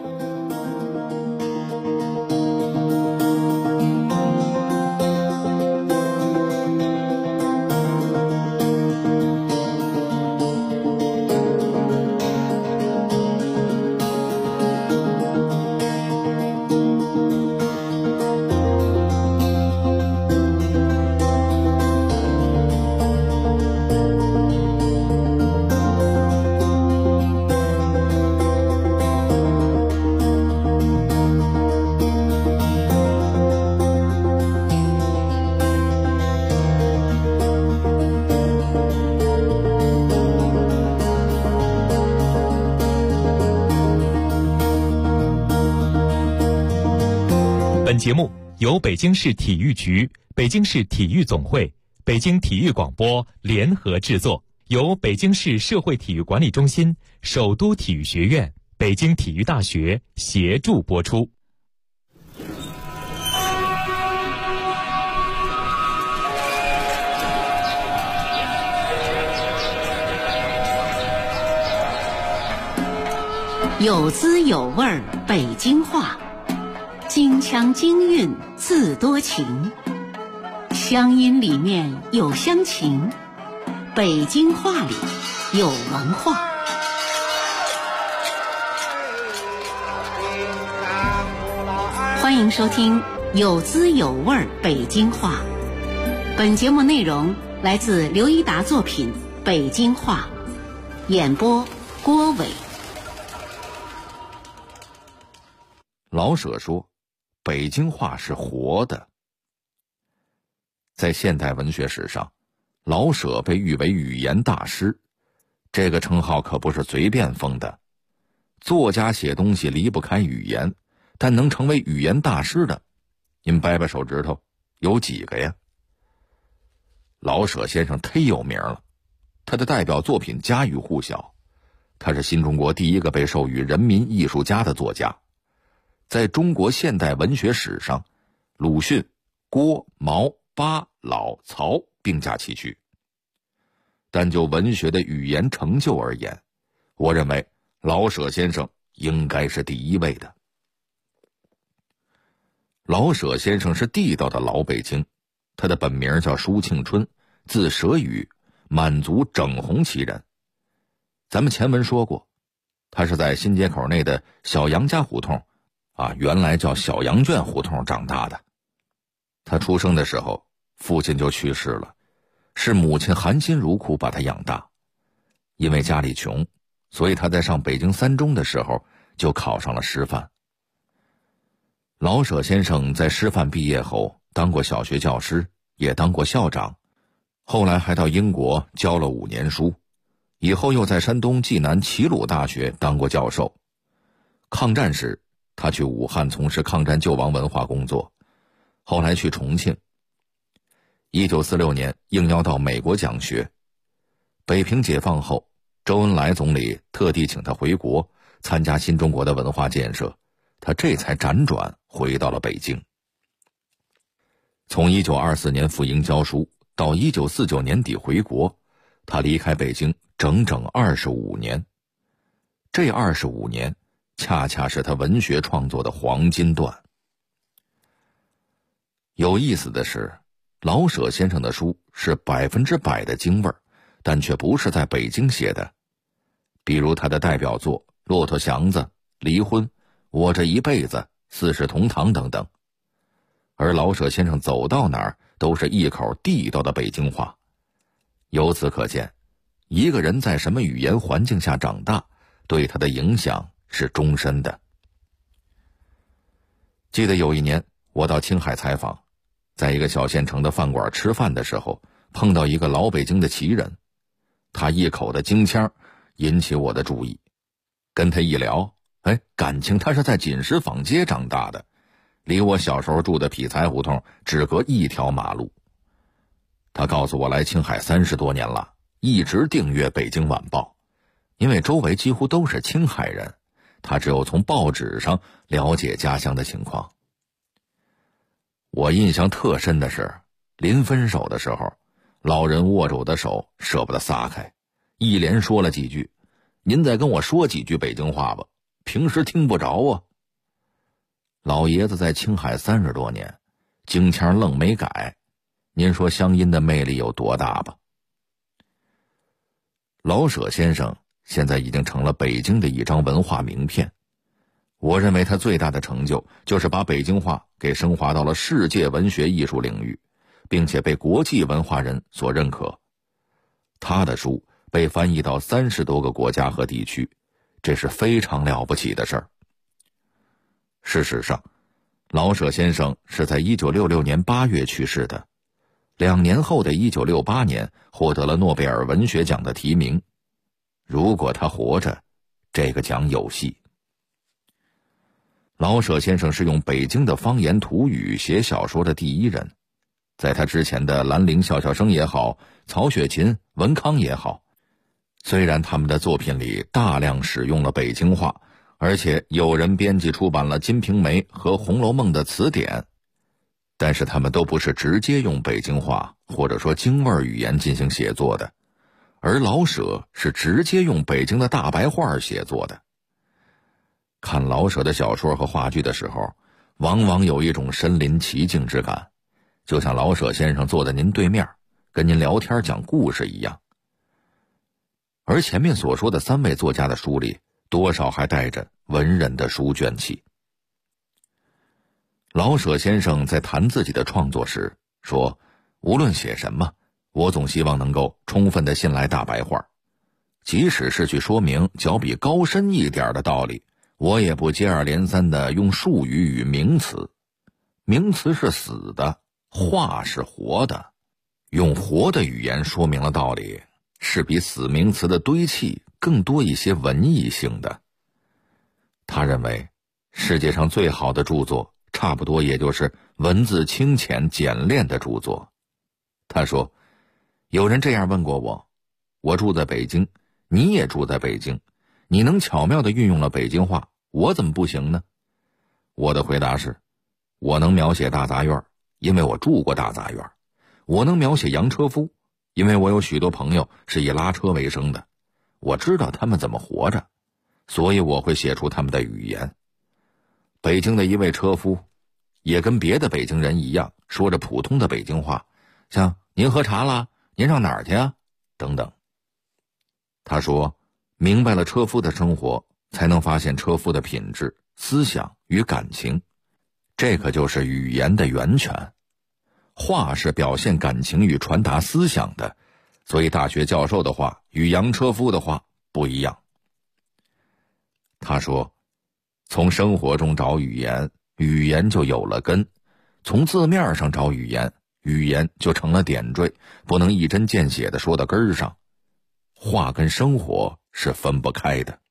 本节目由北京市体育局、北京市体育总会、北京体育广播联合制作，由北京市社会体育管理中心、首都体育学院、北京体育大学协助播出。 有滋有味儿北京话，京腔京韵自多情，乡音里面有乡情，北京话里有文化。欢迎收听有滋有味儿北京话。本节目内容来自刘一达作品《北京话》，演播郭伟。 老舍说，北京话是活的。在现代文学史上，老舍被誉为语言大师，这个称号可不是随便封的。作家写东西离不开语言，但能成为语言大师的，您掰掰手指头，有几个呀？老舍先生忒有名了，他的代表作品家喻户晓，他是新中国第一个被授予人民艺术家的作家。在中国现代文学史上，鲁迅、郭、毛、巴、老、曹并驾齐驱。但就文学的语言成就而言，我认为老舍先生应该是第一位的。老舍先生是地道的老北京，他的本名叫舒庆春，字舍宇，满族整红旗人。咱们前文说过，他是在新街口内的小杨家胡同原来叫小羊圈胡同长大的。他出生的时候，父亲就去世了，是母亲含辛茹苦把他养大。因为家里穷，所以他在上北京三中的时候就考上了师范。老舍先生在师范毕业后当过小学教师，也当过校长，后来还到英国教了5年书，以后又在山东济南齐鲁大学当过教授。抗战时他去武汉从事抗战救亡文化工作，后来去重庆。1946年应邀到美国讲学。北平解放后，周恩来总理特地请他回国参加新中国的文化建设，他这才辗转回到了北京。从1924年赴英教书到1949年底回国，他离开北京整整25年。这25年恰恰是他文学创作的黄金段。有意思的是，老舍先生的书是100%的京味儿，但却不是在北京写的。比如他的代表作《骆驼祥子》《离婚》《我这一辈子》《四世同堂》等等。而老舍先生走到哪儿都是一口地道的北京话。由此可见，一个人在什么语言环境下长大，对他的影响是终身的。记得有一年我到青海采访，在一个小县城的饭馆吃饭的时候，碰到一个老北京的旗人，他一口的京腔引起我的注意。跟他一聊，感情他是在锦石坊街长大的，离我小时候住的匹才胡同只隔一条马路。他告诉我来青海30多年了，一直订阅《北京晚报》。 因为周围几乎都是青海人，他只有从报纸上了解家乡的情况。我印象特深的是，临分手的时候，老人握着我的手舍不得撒开，一连说了几句：“您再跟我说几句北京话吧，平时听不着啊。”老爷子在青海30多年，京腔愣没改，您说乡音的魅力有多大吧？老舍先生现在已经成了北京的一张文化名片。我认为他最大的成就就是把北京话给升华到了世界文学艺术领域，并且被国际文化人所认可。他的书被翻译到30多个国家和地区，这是非常了不起的事儿。事实上，老舍先生是在1966年8月去世的，2年后的1968年获得了诺贝尔文学奖的提名。如果他活着，这个奖有戏。老舍先生是用北京的方言土语写小说的第一人，在他之前的兰陵笑笑生也好，曹雪芹、文康也好，虽然他们的作品里大量使用了北京话，而且有人编辑出版了《金瓶梅》和《红楼梦》的词典，但是他们都不是直接用北京话或者说京味语言进行写作的，而老舍是直接用北京的大白话写作的。看老舍的小说和话剧的时候，往往有一种身临其境之感，就像老舍先生坐在您对面，跟您聊天讲故事一样。而前面所说的3位作家的书里，多少还带着文人的书卷气。老舍先生在谈自己的创作时说，无论写什么，我总希望能够充分地信赖大白话，即使是去说明较比高深一点的道理，我也不接二连三地用术语与名词。名词是死的，话是活的，用活的语言说明了道理，是比死名词的堆砌更多一些文艺性的。他认为，世界上最好的著作，差不多也就是文字清浅简练的著作。他说，有人这样问过我，我住在北京，你也住在北京，你能巧妙地运用了北京话，我怎么不行呢？我的回答是，我能描写大杂院，因为我住过大杂院；我能描写洋车夫，因为我有许多朋友是以拉车为生的，我知道他们怎么活着，所以我会写出他们的语言。北京的一位车夫也跟别的北京人一样，说着普通的北京话，像您喝茶啦，您上哪儿去啊，等等。他说，明白了车夫的生活，才能发现车夫的品质、思想与感情，这可就是语言的源泉。话是表现感情与传达思想的，所以大学教授的话与洋车夫的话不一样。他说，从生活中找语言，语言就有了根；从字面上找语言，语言就成了点缀，不能一针见血地说到根儿上。话跟生活是分不开的。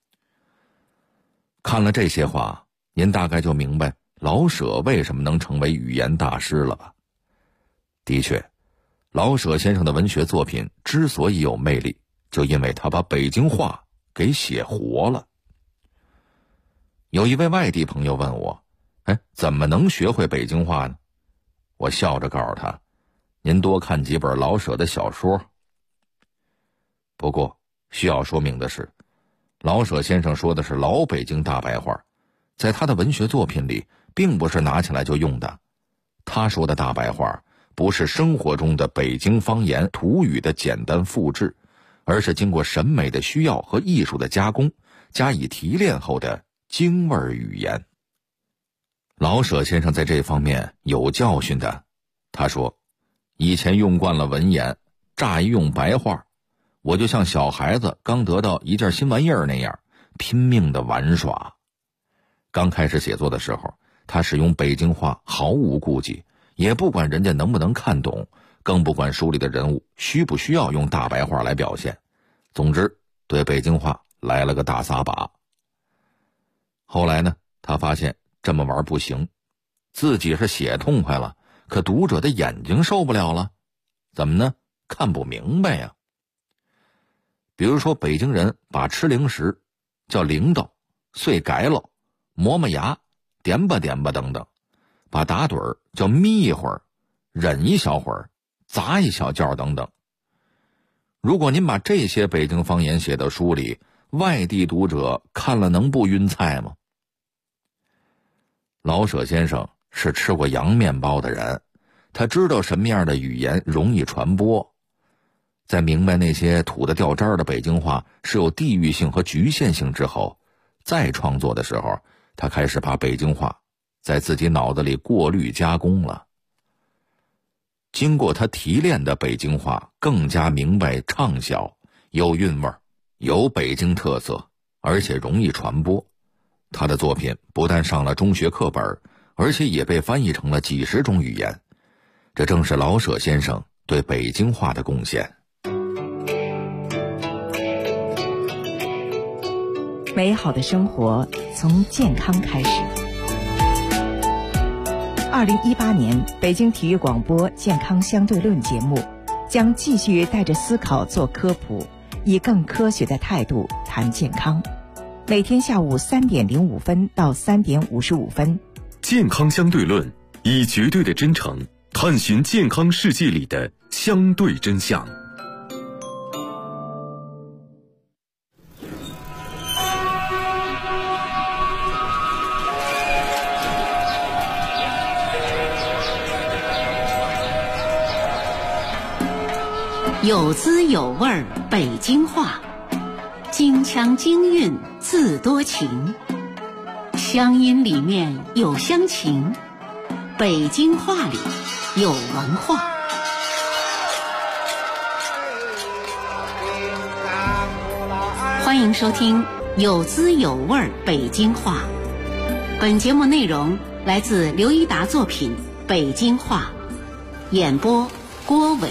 看了这些话，您大概就明白老舍为什么能成为语言大师了吧？的确，老舍先生的文学作品之所以有魅力，就因为他把北京话给写活了。有一位外地朋友问我，怎么能学会北京话呢？我笑着告诉他，您多看几本老舍的小说。不过需要说明的是，老舍先生说的是老北京大白话，在他的文学作品里并不是拿起来就用的。他说的大白话不是生活中的北京方言土语的简单复制，而是经过审美的需要和艺术的加工，加以提炼后的京味语言。老舍先生在这方面有教训的。他说，以前用惯了文言，乍一用白话，我就像小孩子刚得到一件新玩意儿那样，拼命的玩耍。刚开始写作的时候，他使用北京话毫无顾忌，也不管人家能不能看懂，更不管书里的人物需不需要用大白话来表现。总之，对北京话来了个大撒把。后来呢，他发现这么玩不行，自己是写痛快了，可读者的眼睛受不了了。怎么呢？看不明白呀。 比如说北京人把吃零食叫零到、碎改了、磨磨牙、点吧点吧等等，把打盹儿叫眯一会儿、忍一小会儿、砸一小觉等等。如果您把这些北京方言写到书里，外地读者看了能不晕菜吗？老舍先生是吃过洋面包的人，他知道什么样的语言容易传播。在明白那些土得掉渣的北京话是有地域性和局限性之后，再创作的时候，他开始把北京话在自己脑子里过滤加工了。经过他提炼的北京话更加明白畅销，有韵味，有北京特色，而且容易传播。他的作品不但上了中学课本，而且也被翻译成了几十种语言。这正是老舍先生对北京话的贡献。 美好的生活从健康开始。2018年北京体育广播健康相对论节目将继续带着思考做科普，以更科学的态度谈健康。每天下午3点05分到3点55分， 健康相对论，以绝对的真诚探寻健康世界里的相对真相。 有滋有味北京话，京腔京韵字多情，乡音里面有乡情，北京话里有文化。欢迎收听有滋有味北京话。本节目内容来自刘一达作品《北京话》，演播郭伟。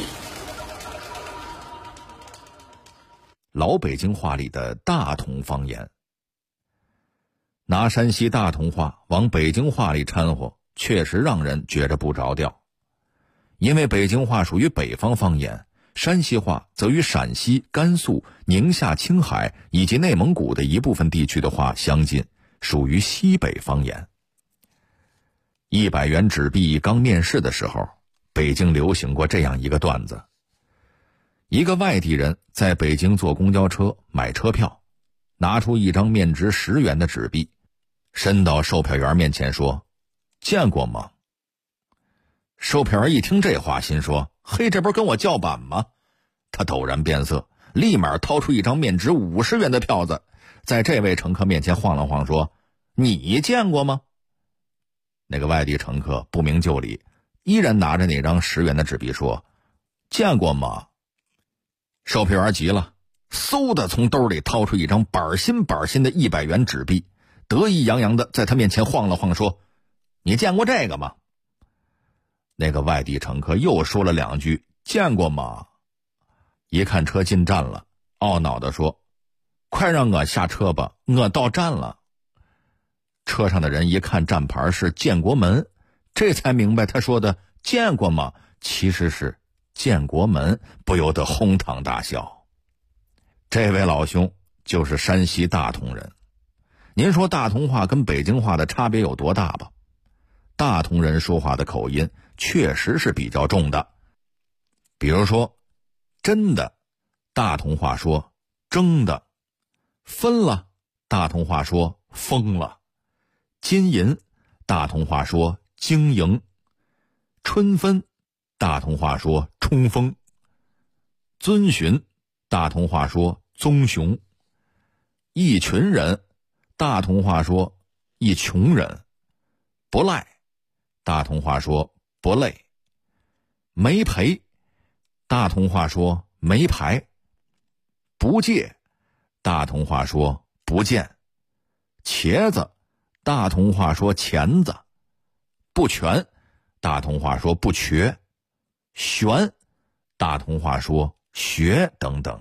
老北京话里的大同方言，拿山西大同话往北京话里掺和，确实让人觉着不着调。因为北京话属于北方方言，山西话则与陕西、甘肃、宁夏、青海以及内蒙古的一部分地区的话相近，属于西北方言。100元纸币刚面世的时候，北京流行过这样一个段子。一个外地人在北京坐公交车买车票，拿出一张面值10元的纸币，伸到售票员面前说：“见过吗？”售票员一听这话，心说：“嘿，这不是跟我叫板吗？”他陡然变色，立马掏出一张面值50元的票子，在这位乘客面前晃了晃，说：“你见过吗？”那个外地乘客不明就里，依然拿着那张10元的纸币说：“见过吗？”售票员急了，嗖的从兜里掏出一张板新的100元纸币，得意洋洋的在他面前晃了晃，说：“你见过这个吗？”那个外地乘客又说了2句：“见过吗？”一看车进站了，懊恼地说：“快让我下车吧，我到站了。”车上的人一看站牌是建国门，这才明白他说的“见过吗”其实是建国门，不由得哄堂大笑。这位老兄就是山西大同人。您说大同话跟北京话的差别有多大吧？大同人说话的口音确实是比较重的。比如说真的，大同话说争的；分了，大同话说疯了；金银，大同话说经营；春分，大同话说冲锋；遵循，大同话说棕熊；一群人，大同话说一穷人；不赖，大同话说不累；没赔，大同话说没牌；不借，大同话说不见；茄子，大同话说钳子；不全，大同话说不瘸；悬，大同话说学等等。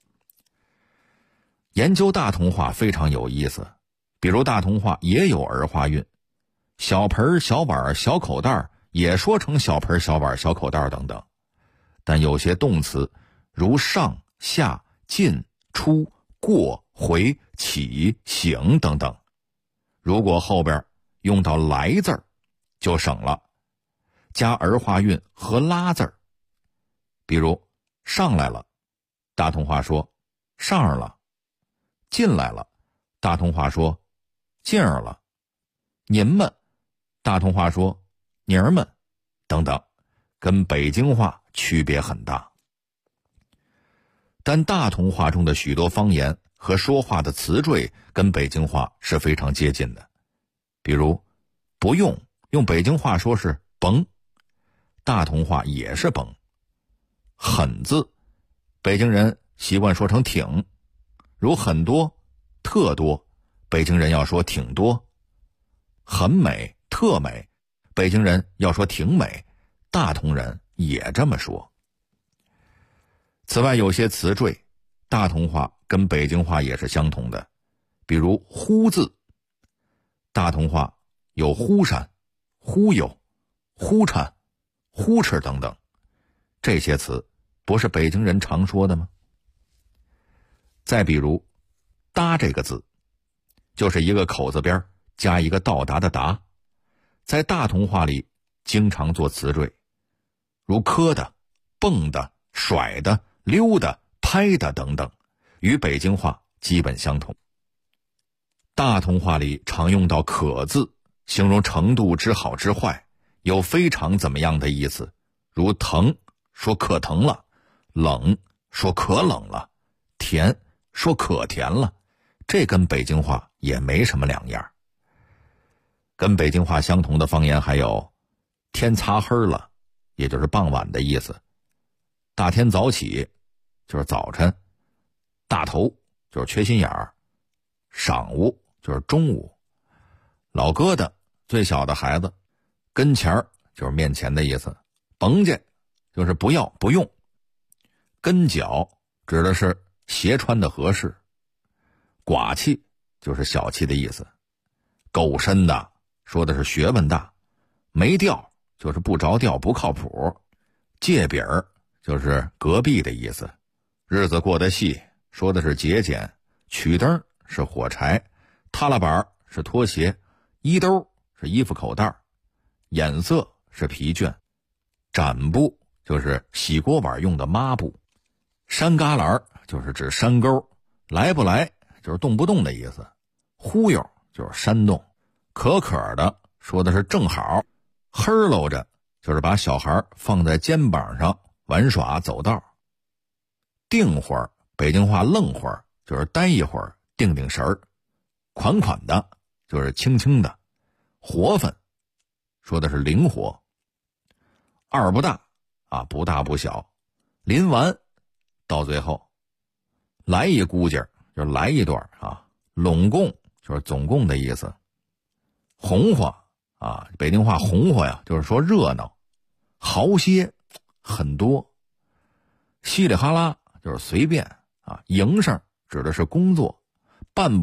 研究大同话非常有意思，比如大同话也有儿化韵，小盆、小碗、小口袋也说成小盆、小碗、小口袋等等。但有些动词如上、下、进、 出、过、回、起、醒等等。如果后边用到来字儿，就省了，加儿化韵和拉字儿。比如上来了，大同话说上儿了；进来了，大同话说进儿了；您们，大同话说妮儿们等等，跟北京话区别很大。但大同话中的许多方言和说话的词缀跟北京话是非常接近的。比如不用，用北京话说是甭，大同话也是甭。很字，北京人习惯说成挺，如很多、特多，北京人要说挺多。很美、特美，北京人要说挺美，大同人也这么说。此外，有些词缀，大同话跟北京话也是相同的，比如忽字，大同话有忽闪、忽悠、忽颤、忽哧等等，这些词不是北京人常说的吗？再比如搭这个字，就是一个口字边加一个到达的达，在大同话里经常做词缀，如磕的、蹦的、甩的、溜的、拍的等等，与北京话基本相同。大同话里常用到可字，形容程度之好之坏，有非常怎么样的意思，如疼说可疼了，冷说可冷了，甜说可甜了，这跟北京话也没什么两样。跟北京话相同的方言还有天擦黑了，也就是傍晚的意思；大天早起就是早晨；大头就是缺心眼儿；晌午就是中午；老疙瘩最小的孩子；跟前儿就是面前的意思；甭介就是不要不用；跟脚指的是鞋穿的合适；寡气就是小气的意思；够深的说的是学问大；没调就是不着调不靠谱；借饼儿就是隔壁的意思；日子过得细说的是节俭；曲灯是火柴；踏拉板是拖鞋；衣兜是衣服口袋；眼色是疲倦；展布就是洗锅碗用的抹布；山旮旯就是指山沟；来不来就是动不动的意思；忽悠就是煽动；可可的说的是正好；嘿喽着就是把小孩放在肩膀上玩耍走道；定会儿，北京话愣会儿就是待一会儿定定神儿；款款的就是轻轻的；活分说的是灵活；二不大啊，不大不小；临完到最后；来一估计就是来一段啊；拢共就是总共的意思；红花啊，北京话红花呀，就是说热闹；好些很多；稀里哈啦就是随便啊；营生指的是工作；半